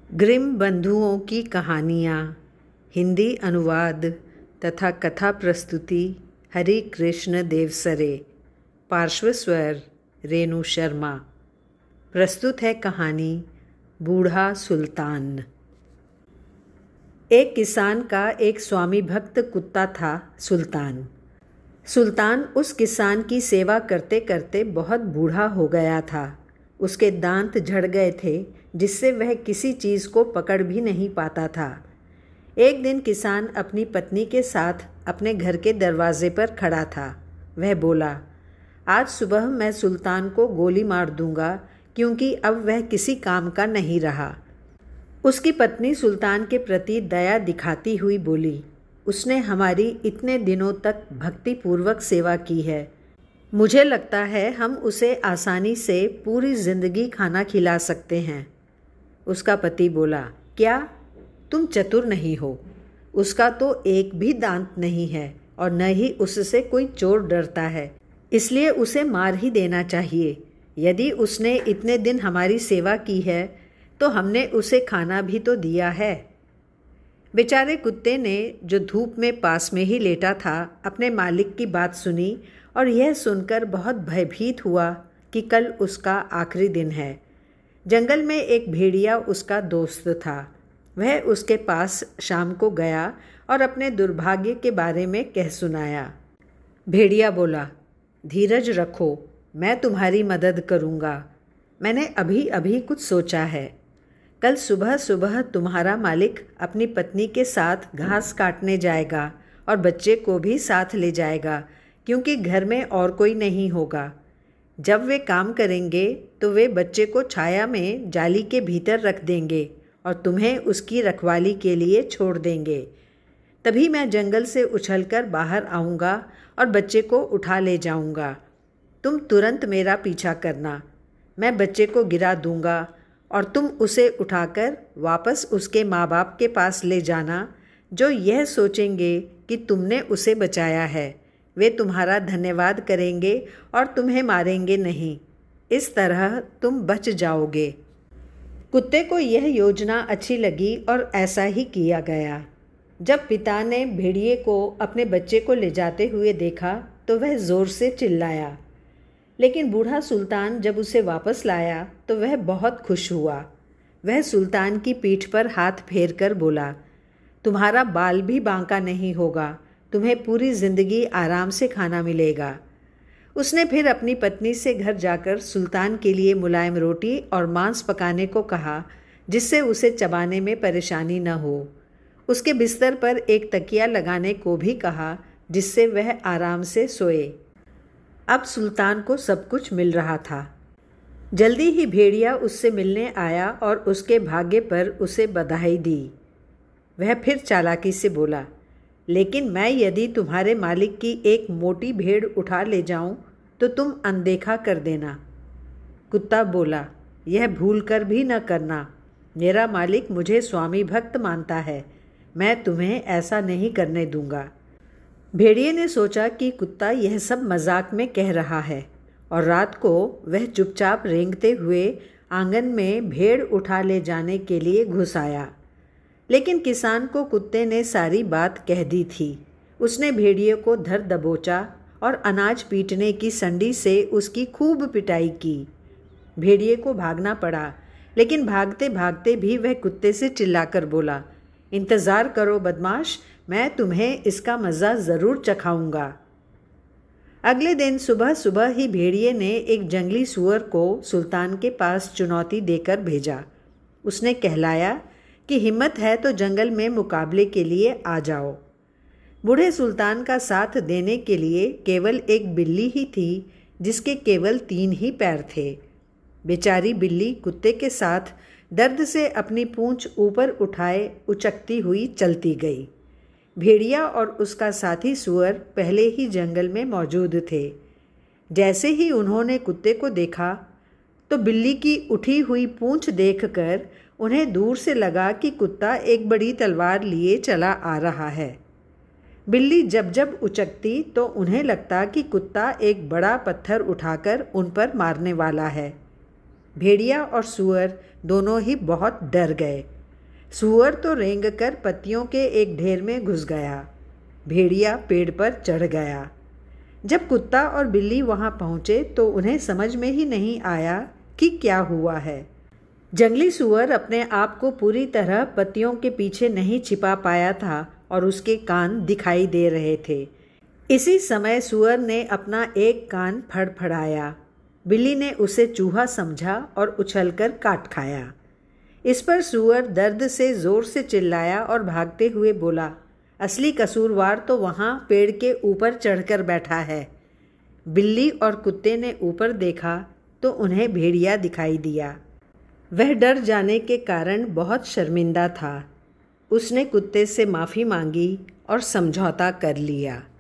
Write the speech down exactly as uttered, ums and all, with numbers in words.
Grimm बंधुओं की कहानियाँ, हिंदी अनुवाद तथा कथा प्रस्तुति हरि कृष्ण देवसरे। पार्श्व स्वर रेणु शर्मा। प्रस्तुत है कहानी बूढ़ा सुल्तान। एक किसान का एक स्वामी भक्त कुत्ता था, सुल्तान। सुल्तान उस किसान की सेवा करते करते बहुत बूढ़ा हो गया था। उसके दांत झड़ गए थे, जिससे वह किसी चीज़ को पकड़ भी नहीं पाता था। एक दिन किसान अपनी पत्नी के साथ अपने घर के दरवाजे पर खड़ा था। वह बोला, आज सुबह मैं सुल्तान को गोली मार दूंगा, क्योंकि अब वह किसी काम का नहीं रहा। उसकी पत्नी सुल्तान के प्रति दया दिखाती हुई बोली, उसने हमारी इतने दिनों तक भक्तिपूर्वक सेवा की है। मुझे लगता है हम उसे आसानी से पूरी जिंदगी खाना खिला सकते हैं। उसका पति बोला, क्या तुम चतुर नहीं हो? उसका तो एक भी दांत नहीं है और न ही उससे कोई चोर डरता है, इसलिए उसे मार ही देना चाहिए। यदि उसने इतने दिन हमारी सेवा की है तो हमने उसे खाना भी तो दिया है। बेचारे कुत्ते ने, जो धूप में पास में ही लेटा था, अपने मालिक की बात सुनी और यह सुनकर बहुत भयभीत हुआ कि कल उसका आखिरी दिन है। जंगल में एक भेड़िया उसका दोस्त था। वह उसके पास शाम को गया और अपने दुर्भाग्य के बारे में कह सुनाया। भेड़िया बोला, धीरज रखो, मैं तुम्हारी मदद करूँगा। मैंने अभी अभी कुछ सोचा है। कल सुबह सुबह तुम्हारा मालिक अपनी पत्नी के साथ घास काटने जाएगा और बच्चे को भी साथ ले जाएगा, क्योंकि घर में और कोई नहीं होगा। जब वे काम करेंगे तो वे बच्चे को छाया में जाली के भीतर रख देंगे और तुम्हें उसकी रखवाली के लिए छोड़ देंगे। तभी मैं जंगल से उछलकर बाहर आऊँगा और बच्चे को उठा ले जाऊँगा। तुम तुरंत मेरा पीछा करना। मैं बच्चे को गिरा दूँगा और तुम उसे उठाकर वापस उसके माँ बाप के पास ले जाना, जो यह सोचेंगे कि तुमने उसे बचाया है। वे तुम्हारा धन्यवाद करेंगे और तुम्हें मारेंगे नहीं। इस तरह तुम बच जाओगे। कुत्ते को यह योजना अच्छी लगी और ऐसा ही किया गया। जब पिता ने भेड़िए को अपने बच्चे को ले जाते हुए देखा तो वह ज़ोर से चिल्लाया, लेकिन बूढ़ा सुल्तान जब उसे वापस लाया तो वह बहुत खुश हुआ। वह सुल्तान की पीठ पर हाथ फेर कर बोला, तुम्हारा बाल भी बांका नहीं होगा, तुम्हें पूरी ज़िंदगी आराम से खाना मिलेगा। उसने फिर अपनी पत्नी से घर जाकर सुल्तान के लिए मुलायम रोटी और मांस पकाने को कहा, जिससे उसे चबाने में परेशानी न हो। उसके बिस्तर पर एक तकिया लगाने को भी कहा, जिससे वह आराम से सोए। अब सुल्तान को सब कुछ मिल रहा था। जल्दी ही भेड़िया उससे मिलने आया और उसके भाग्य पर उसे बधाई दी। वह फिर चालाकी से बोला, लेकिन मैं यदि तुम्हारे मालिक की एक मोटी भेड़ उठा ले जाऊं तो तुम अनदेखा कर देना। कुत्ता बोला, यह भूल कर भी न करना। मेरा मालिक मुझे स्वामी भक्त मानता है, मैं तुम्हें ऐसा नहीं करने दूंगा। भेड़िए ने सोचा कि कुत्ता यह सब मजाक में कह रहा है और रात को वह चुपचाप रेंगते हुए आंगन में भेड़ उठा ले जाने के लिए घुस आया। लेकिन किसान को कुत्ते ने सारी बात कह दी थी। उसने भेड़िए को धर दबोचा और अनाज पीटने की संडी से उसकी खूब पिटाई की। भेड़िए को भागना पड़ा, लेकिन भागते भागते भी वह कुत्ते से चिल्लाकर बोला, इंतज़ार करो बदमाश, मैं तुम्हें इसका मज़ा ज़रूर चखाऊंगा। अगले दिन सुबह सुबह ही भेड़िए ने एक जंगली सूअर को सुल्तान के पास चुनौती देकर भेजा। उसने कहलाया कि हिम्मत है तो जंगल में मुकाबले के लिए आ जाओ। बूढ़े सुल्तान का साथ देने के लिए केवल एक बिल्ली ही थी, जिसके केवल तीन ही पैर थे। बेचारी बिल्ली कुत्ते के साथ दर्द से अपनी पूंछ ऊपर उठाए उचकती हुई चलती गई। भेड़िया और उसका साथी सूअर पहले ही जंगल में मौजूद थे। जैसे ही उन्होंने कुत्ते को देखा तो बिल्ली की उठी हुई पूंछ देखकर उन्हें दूर से लगा कि कुत्ता एक बड़ी तलवार लिए चला आ रहा है। बिल्ली जब जब उचकती तो उन्हें लगता कि कुत्ता एक बड़ा पत्थर उठाकर उन पर मारने वाला है। भेड़िया और सूअर दोनों ही बहुत डर गए। सूअर तो रेंगकर पत्तियों के एक ढेर में घुस गया। भेड़िया पेड़ पर चढ़ गया। जब कुत्ता और बिल्ली वहां पहुंचे तो उन्हें समझ में ही नहीं आया कि क्या हुआ है। जंगली सूअर अपने आप को पूरी तरह पत्तियों के पीछे नहीं छिपा पाया था और उसके कान दिखाई दे रहे थे। इसी समय सूअर ने अपना एक कान फड़फड़ाया। बिल्ली ने उसे चूहा समझा और उछलकर काट खाया। इस पर सूअर दर्द से जोर से चिल्लाया और भागते हुए बोला, असली कसूरवार तो वहाँ पेड़ के ऊपर चढ़कर बैठा है। बिल्ली और कुत्ते ने ऊपर देखा तो उन्हें भेड़िया दिखाई दिया। वह डर जाने के कारण बहुत शर्मिंदा था। उसने कुत्ते से माफ़ी मांगी और समझौता कर लिया।